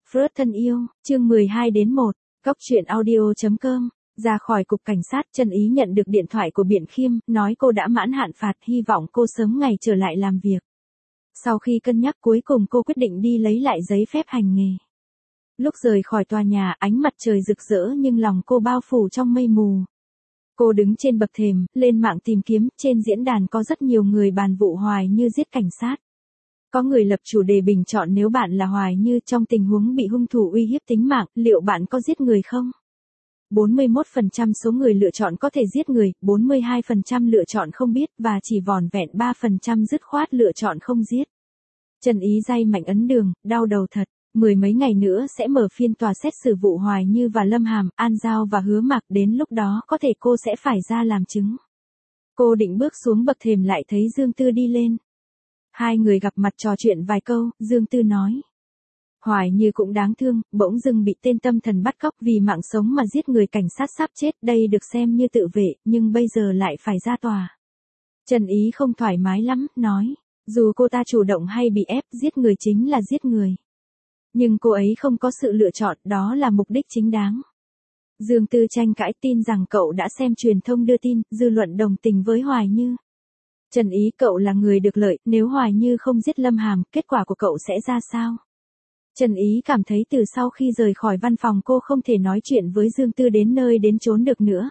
Freud thân yêu, chương 12-1, Cóc truyện audio.com. Ra khỏi cục cảnh sát, Trần Ý nhận được điện thoại của Biện Khiêm, nói cô đã mãn hạn phạt, hy vọng cô sớm ngày trở lại làm việc. Sau khi cân nhắc cuối cùng cô quyết định đi lấy lại giấy phép hành nghề. Lúc rời khỏi tòa nhà, ánh mặt trời rực rỡ nhưng lòng cô bao phủ trong mây mù. Cô đứng trên bậc thềm, lên mạng tìm kiếm, trên diễn đàn có rất nhiều người bàn vụ Hoài Như giết cảnh sát. Có người lập chủ đề bình chọn nếu bạn là Hoài Như trong tình huống bị hung thủ uy hiếp tính mạng, liệu bạn có giết người không? 41% số người lựa chọn có thể giết người, 42% lựa chọn không biết và chỉ vỏn vẹn 3% dứt khoát lựa chọn không giết. Trần Ý day mạnh ấn đường, đau đầu thật. Mười mấy ngày nữa sẽ mở phiên tòa xét xử vụ Hoài Như và Lâm Hàm, An Giao và Hứa Mạc, đến lúc đó có thể cô sẽ phải ra làm chứng. Cô định bước xuống bậc thềm lại thấy Dương Tư đi lên. Hai người gặp mặt trò chuyện vài câu, Dương Tư nói. Hoài Như cũng đáng thương, bỗng dưng bị tên tâm thần bắt cóc vì mạng sống mà giết người, cảnh sát sắp chết, đây được xem như tự vệ, nhưng bây giờ lại phải ra tòa. Trần Ý không thoải mái lắm, nói, dù cô ta chủ động hay bị ép, giết người chính là giết người. Nhưng cô ấy không có sự lựa chọn, đó là mục đích chính đáng. Dương Tư tranh cãi, tin rằng cậu đã xem truyền thông đưa tin, dư luận đồng tình với Hoài Như. Trần Ý, cậu là người được lợi, nếu Hoài Như không giết Lâm Hàm, kết quả của cậu sẽ ra sao? Trần Ý cảm thấy từ sau khi rời khỏi văn phòng cô không thể nói chuyện với Dương Tư đến nơi đến chốn được nữa.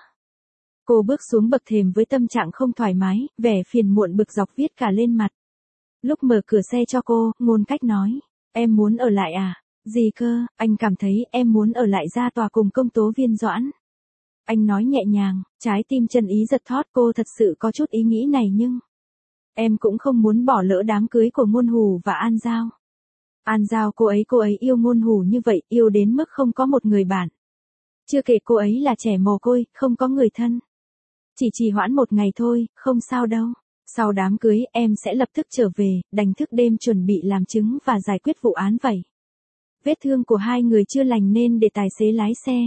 Cô bước xuống bậc thềm với tâm trạng không thoải mái, vẻ phiền muộn bực dọc viết cả lên mặt. Lúc mở cửa xe cho cô, Ngôn Cách nói, em muốn ở lại à? Gì cơ, anh cảm thấy em muốn ở lại ra tòa cùng công tố viên Doãn. Anh nói nhẹ nhàng, trái tim Trần Ý giật thót, cô thật sự có chút ý nghĩ này nhưng... Em cũng không muốn bỏ lỡ đám cưới của Ngôn Hủ và An Giao. An Giao cô ấy yêu Ngôn Hủ như vậy, yêu đến mức không có một người bạn. Chưa kể cô ấy là trẻ mồ côi, không có người thân. Chỉ trì hoãn một ngày thôi, không sao đâu. Sau đám cưới em sẽ lập tức trở về, đành thức đêm chuẩn bị làm chứng và giải quyết vụ án vậy. Vết thương của hai người chưa lành nên để tài xế lái xe.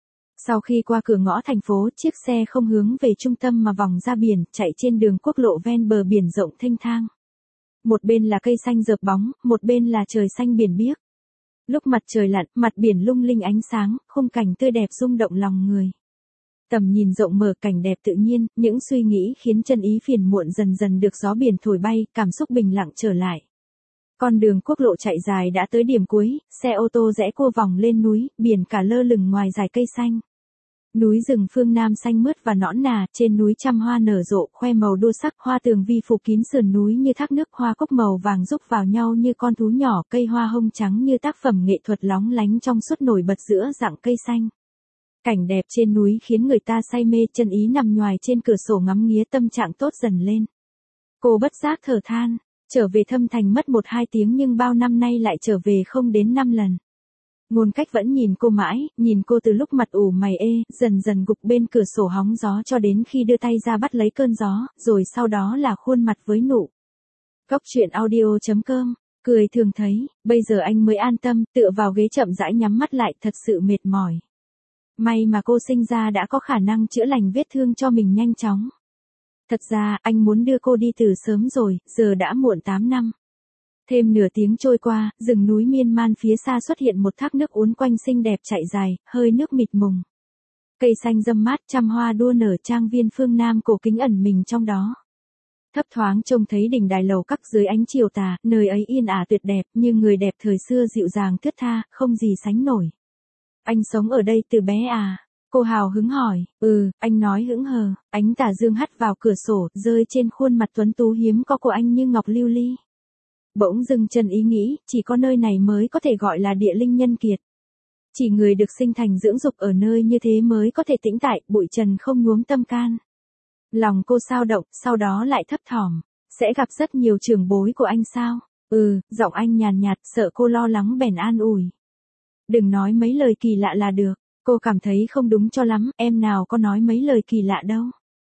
Sau khi qua cửa ngõ thành phố, chiếc xe không hướng về trung tâm mà vòng ra biển, chạy trên đường quốc lộ ven bờ biển rộng thênh thang. Một bên là cây xanh rợp bóng, một bên là trời xanh biển biếc. Lúc mặt trời lặn, mặt biển lung linh ánh sáng, khung cảnh tươi đẹp rung động lòng người. Tầm nhìn rộng mở, cảnh đẹp tự nhiên, những suy nghĩ khiến Trần Ý phiền muộn dần dần được gió biển thổi bay, cảm xúc bình lặng trở lại. Con đường quốc lộ chạy dài đã tới điểm cuối, xe ô tô rẽ cua vòng lên núi, biển cả lơ lửng ngoài dải cây xanh. Núi rừng phương Nam xanh mướt và nõn nà, trên núi trăm hoa nở rộ, khoe màu đua sắc, hoa tường vi phủ kín sườn núi như thác nước, hoa cúc màu vàng rúc vào nhau như con thú nhỏ, cây hoa hông trắng như tác phẩm nghệ thuật lóng lánh trong suốt nổi bật giữa rặng cây xanh. Cảnh đẹp trên núi khiến người ta say mê, Trần Ý nằm nhoài trên cửa sổ ngắm nghía, tâm trạng tốt dần lên. Cô bất giác thở than, trở về Thâm Thành mất 1-2 tiếng nhưng bao năm nay lại trở về không đến 5 lần. Ngôn Cách vẫn nhìn cô mãi, nhìn cô từ lúc mặt ủ mày ê, dần dần gục bên cửa sổ hóng gió cho đến khi đưa tay ra bắt lấy cơn gió, rồi sau đó là khuôn mặt với nụ. Cóc truyện audio.com, cười thường thấy, bây giờ anh mới an tâm, tựa vào ghế chậm rãi nhắm mắt lại, thật sự mệt mỏi. May mà cô sinh ra đã có khả năng chữa lành vết thương cho mình nhanh chóng. Thật ra, anh muốn đưa cô đi từ sớm rồi, giờ đã muộn 8 năm. Thêm nửa tiếng trôi qua, rừng núi miên man phía xa xuất hiện một thác nước uốn quanh xinh đẹp chạy dài, hơi nước mịt mùng. Cây xanh râm mát, trăm hoa đua nở, trang viên phương Nam cổ kính ẩn mình trong đó. Thấp thoáng trông thấy đỉnh đài lầu các dưới ánh chiều tà, nơi ấy yên ả tuyệt đẹp, như người đẹp thời xưa dịu dàng thướt tha, không gì sánh nổi. Anh sống ở đây từ bé à? Cô hào hứng hỏi. Anh nói hững hờ, ánh tà dương hắt vào cửa sổ, rơi trên khuôn mặt tuấn tú hiếm có của anh như ngọc lưu ly. Bỗng dưng Trần Ý nghĩ, chỉ có nơi này mới có thể gọi là địa linh nhân kiệt. Chỉ người được sinh thành dưỡng dục ở nơi như thế mới có thể tĩnh tại, bụi trần không nhuốm tâm can. Lòng cô xao động, sau đó lại thấp thỏm. Sẽ gặp rất nhiều trưởng bối của anh sao? Giọng anh nhàn nhạt, sợ cô lo lắng bèn an ủi. Đừng nói mấy lời kỳ lạ là được. Cô cảm thấy không đúng cho lắm, em nào có nói mấy lời kỳ lạ đâu.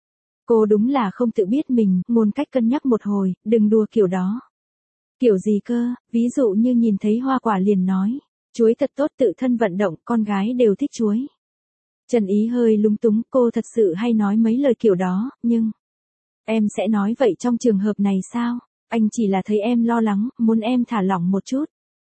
Cô đúng là không tự biết mình, Ngôn Cách cân nhắc một hồi, đừng đùa kiểu đó. Kiểu gì cơ, ví dụ như nhìn thấy hoa quả liền nói, chuối thật tốt, tự thân vận động, con gái đều thích chuối. Trần Ý hơi lúng túng, cô thật sự hay nói mấy lời kiểu đó, nhưng... Em sẽ nói vậy trong trường hợp này sao? Anh chỉ là thấy em lo lắng, muốn em thả lỏng một chút.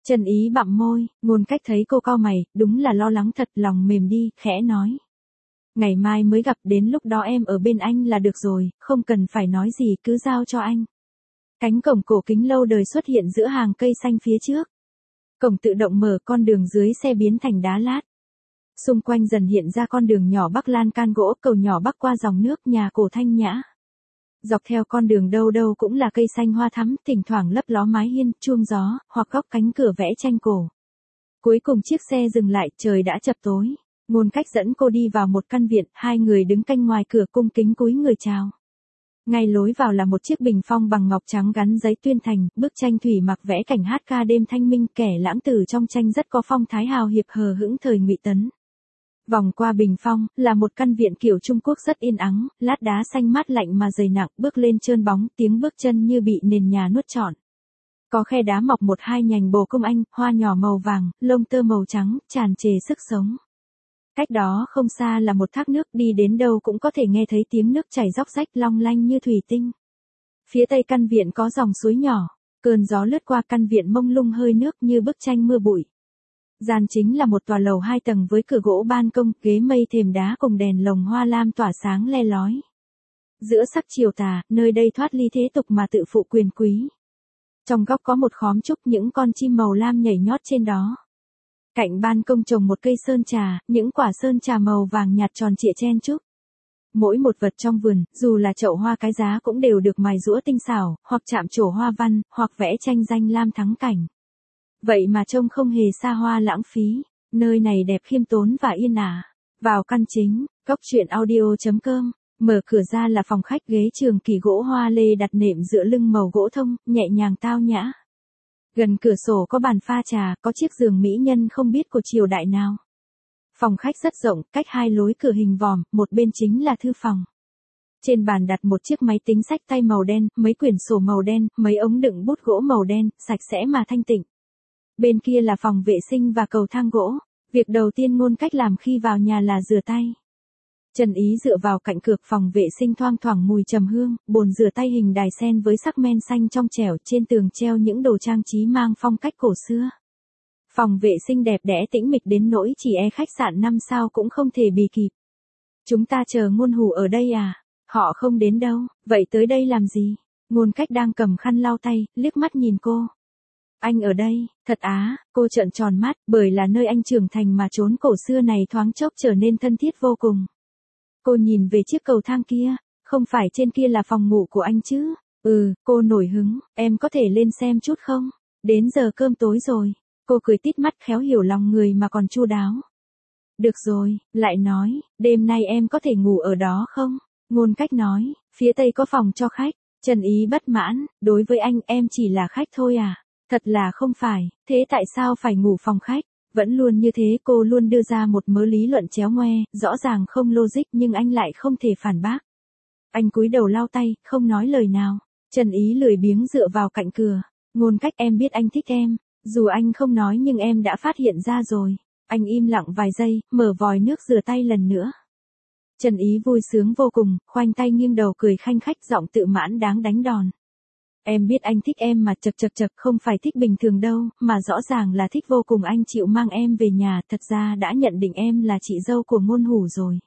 Trần Ý bặm môi, Ngôn Cách thấy cô cau mày, đúng là lo lắng thật, lòng mềm đi, khẽ nói. Ngày mai mới gặp, đến lúc đó em ở bên anh là được rồi, không cần phải nói gì, cứ giao cho anh. Cánh cổng cổ kính lâu đời xuất hiện giữa hàng cây xanh phía trước. Cổng tự động mở, con đường dưới xe biến thành đá lát. Xung quanh dần hiện ra con đường nhỏ bắc lan can gỗ, cầu nhỏ bắc qua dòng nước, nhà cổ thanh nhã. Dọc theo con đường đâu đâu cũng là cây xanh hoa thắm, thỉnh thoảng lấp ló mái hiên, chuông gió, hoặc góc cánh cửa vẽ tranh cổ. Cuối cùng chiếc xe dừng lại, trời đã chập tối. Ngôn Cách dẫn cô đi vào một căn viện, hai người đứng canh ngoài cửa cung kính cúi người chào. Ngay lối vào là một chiếc bình phong bằng ngọc trắng gắn giấy tuyên thành, bức tranh thủy mặc vẽ cảnh hát ca đêm thanh minh, kẻ lãng tử trong tranh rất có phong thái hào hiệp hờ hững thời Ngụy Tấn. Vòng qua bình phong, là một căn viện kiểu Trung Quốc rất yên ắng, lát đá xanh mát lạnh mà dày nặng, bước lên trơn bóng, tiếng bước chân như bị nền nhà nuốt trọn. Có khe đá mọc một hai nhành bồ công anh, hoa nhỏ màu vàng, lông tơ màu trắng, tràn trề sức sống. Cách đó không xa là một thác nước, đi đến đâu cũng có thể nghe thấy tiếng nước chảy róc rách long lanh như thủy tinh. Phía tây căn viện có dòng suối nhỏ, cơn gió lướt qua căn viện mông lung hơi nước như bức tranh mưa bụi. Gian chính là một tòa lầu 2 tầng với cửa gỗ ban công, ghế mây thềm đá cùng đèn lồng hoa lam tỏa sáng le lói. Giữa sắc chiều tà, nơi đây thoát ly thế tục mà tự phụ quyền quý. Trong góc có một khóm trúc, những con chim màu lam nhảy nhót trên đó. Cạnh ban công trồng một cây sơn trà, những quả sơn trà màu vàng nhạt tròn trịa chen chúc. Mỗi một vật trong vườn, dù là chậu hoa cái giá cũng đều được mài giũa tinh xảo, hoặc chạm trổ hoa văn, hoặc vẽ tranh danh lam thắng cảnh. Vậy mà trông không hề xa hoa lãng phí, nơi này đẹp khiêm tốn và yên ả. Vào căn chính, coctruyện.audio.com, mở cửa ra là phòng khách, ghế trường kỳ gỗ hoa lê đặt nệm dựa lưng màu gỗ thông, nhẹ nhàng tao nhã. Gần cửa sổ có bàn pha trà, có chiếc giường mỹ nhân không biết của triều đại nào. Phòng khách rất rộng, cách hai lối cửa hình vòm, một bên chính là thư phòng. Trên bàn đặt một chiếc máy tính xách tay màu đen, mấy quyển sổ màu đen, mấy ống đựng bút gỗ màu đen, sạch sẽ mà thanh tịnh. Bên kia là phòng vệ sinh và cầu thang gỗ. Việc đầu tiên Ngôn Cách làm khi vào nhà là rửa tay. Trần Ý dựa vào cạnh cửa, phòng vệ sinh thoang thoảng mùi trầm hương, bồn rửa tay hình đài sen với sắc men xanh trong trẻo, trên tường treo những đồ trang trí mang phong cách cổ xưa. Phòng vệ sinh đẹp đẽ tĩnh mịch đến nỗi chỉ khách sạn 5 sao cũng không thể bì kịp. Chúng ta chờ Ngôn Hủ ở đây à? Họ không đến đâu, vậy tới đây làm gì? Ngôn Cách đang cầm khăn lau tay, liếc mắt nhìn cô. Anh ở đây, thật á, cô trợn tròn mắt, bởi là nơi anh trưởng thành mà chốn cổ xưa này thoáng chốc trở nên thân thiết vô cùng. Cô nhìn về chiếc cầu thang kia, không phải trên kia là phòng ngủ của anh chứ? Cô nổi hứng, em có thể lên xem chút không? Đến giờ cơm tối rồi. Cô cười tít mắt, khéo hiểu lòng người mà còn chu đáo. Được rồi, lại nói, đêm nay em có thể ngủ ở đó không? Ngôn Cách nói, phía tây có phòng cho khách. Trần Ý bất mãn, đối với anh em chỉ là khách thôi à? Thật là không phải, thế tại sao phải ngủ phòng khách? Vẫn luôn như thế, cô luôn đưa ra một mớ lý luận chéo ngoe, rõ ràng không logic nhưng anh lại không thể phản bác. Anh cúi đầu lau tay, không nói lời nào. Trần Ý lười biếng dựa vào cạnh cửa. Ngôn Cách, em biết anh thích em. Dù anh không nói nhưng em đã phát hiện ra rồi. Anh im lặng vài giây, mở vòi nước rửa tay lần nữa. Trần Ý vui sướng vô cùng, khoanh tay nghiêng đầu cười khanh khách, giọng tự mãn đáng đánh đòn. Em biết anh thích em mà, chật, không phải thích bình thường đâu, mà rõ ràng là thích vô cùng. Anh chịu mang em về nhà, thật ra đã nhận định em là chị dâu của Ngôn Hủ rồi.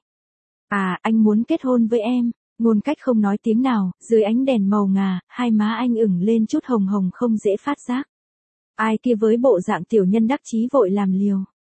À, anh muốn kết hôn với em. Ngôn Cách không nói tiếng nào, dưới ánh đèn màu ngà, hai má anh ửng lên chút hồng hồng không dễ phát giác. Ai kia với bộ dạng tiểu nhân đắc chí vội làm liều.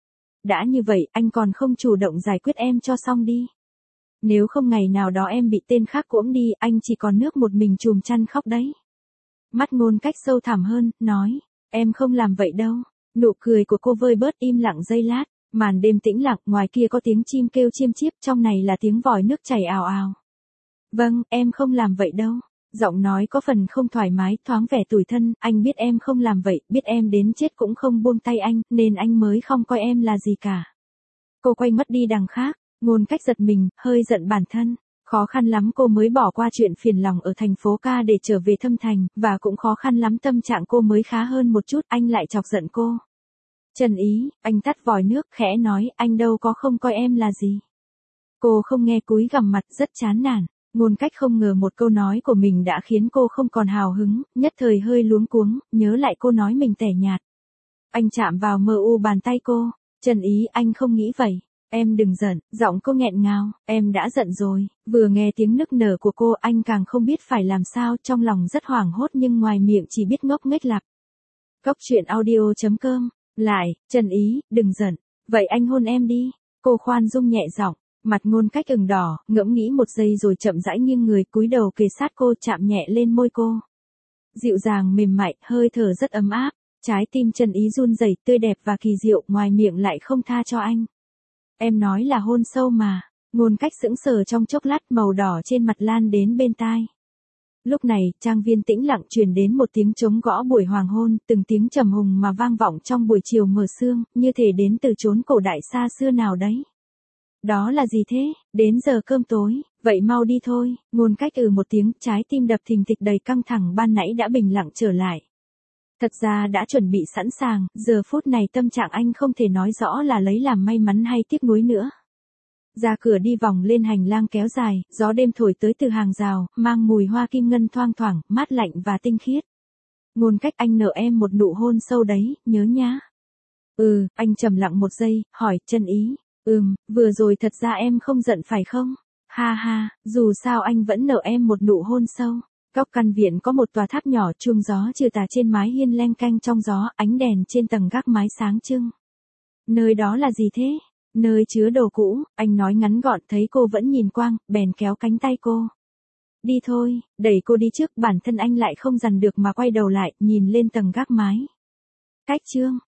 Đã như vậy, anh còn không chủ động giải quyết em cho xong đi. Nếu không ngày nào đó em bị tên khác cuỗm đi, anh chỉ còn nước một mình chùm chăn khóc đấy. Mắt Ngôn Cách sâu thẳm hơn, nói, em không làm vậy đâu. Nụ cười của cô vơi bớt, im lặng giây lát, màn đêm tĩnh lặng, ngoài kia có tiếng chim kêu chiêm chiếp, trong này là tiếng vòi nước chảy ào ào. Vâng, em không làm vậy đâu. Giọng nói có phần không thoải mái, thoáng vẻ tủi thân, anh biết em không làm vậy, biết em đến chết cũng không buông tay anh, nên anh mới không coi em là gì cả. Cô quay mất đi đằng khác, Ngôn Cách giật mình, hơi giận bản thân. Khó khăn lắm cô mới bỏ qua chuyện phiền lòng ở thành phố ca để trở về Thâm Thành, và cũng khó khăn lắm tâm trạng cô mới khá hơn một chút, anh lại chọc giận cô. Trần Ý, anh tắt vòi nước, khẽ nói, anh đâu có không coi em là gì. Cô không nghe, cúi gằm mặt, rất chán nản. Ngôn Cách không ngờ một câu nói của mình đã khiến cô không còn hào hứng, nhất thời hơi luống cuống, nhớ lại cô nói mình tẻ nhạt. Anh chạm vào mờ u bàn tay cô. Trần Ý, anh không nghĩ vậy. Em đừng giận, giọng cô nghẹn ngào, em đã giận rồi. Vừa nghe tiếng nức nở của cô anh càng không biết phải làm sao, trong lòng rất hoảng hốt nhưng ngoài miệng chỉ biết ngốc nghếch lặp. Cốc truyện audio.com. Lại, Trần Ý, đừng giận. Vậy anh hôn em đi. Cô khoan dung nhẹ giọng, mặt Ngôn Cách ửng đỏ, ngẫm nghĩ một giây rồi chậm rãi nghiêng người cúi đầu kề sát cô, chạm nhẹ lên môi cô. Dịu dàng mềm mại, hơi thở rất ấm áp. Trái tim Trần Ý run rẩy, tươi đẹp và kỳ diệu, ngoài miệng lại không tha cho anh. Em nói là hôn sâu mà. Ngôn Cách sững sờ trong chốc lát, màu đỏ trên mặt lan đến bên tai. Lúc này, trang viên tĩnh lặng truyền đến một tiếng trống gõ buổi hoàng hôn, từng tiếng trầm hùng mà vang vọng trong buổi chiều mờ sương, như thể đến từ chốn cổ đại xa xưa nào đấy. Đó là gì thế? Đến giờ cơm tối, vậy mau đi thôi. Ngôn Cách một tiếng, trái tim đập thình thịch đầy căng thẳng ban nãy đã bình lặng trở lại. Thật ra đã chuẩn bị sẵn sàng, giờ phút này tâm trạng anh không thể nói rõ là lấy làm may mắn hay tiếc nuối nữa. Ra cửa đi vòng lên hành lang kéo dài, gió đêm thổi tới từ hàng rào, mang mùi hoa kim ngân thoang thoảng, mát lạnh và tinh khiết. Ngôn Cách, anh nợ em một nụ hôn sâu đấy, nhớ nhá. Anh trầm lặng một giây, hỏi, Trần Ý. Vừa rồi thật ra em không giận phải không? Ha ha, dù sao anh vẫn nợ em một nụ hôn sâu. Góc căn viện có một tòa tháp nhỏ, chuông gió trừ tà trên mái hiên leng canh trong gió, ánh đèn trên tầng gác mái sáng trưng. Nơi đó là gì thế? Nơi chứa đồ cũ, anh nói ngắn gọn, thấy cô vẫn nhìn quang, bèn kéo cánh tay cô. Đi thôi, đẩy cô đi trước, bản thân anh lại không dằn được mà quay đầu lại, nhìn lên tầng gác mái. Cách chương.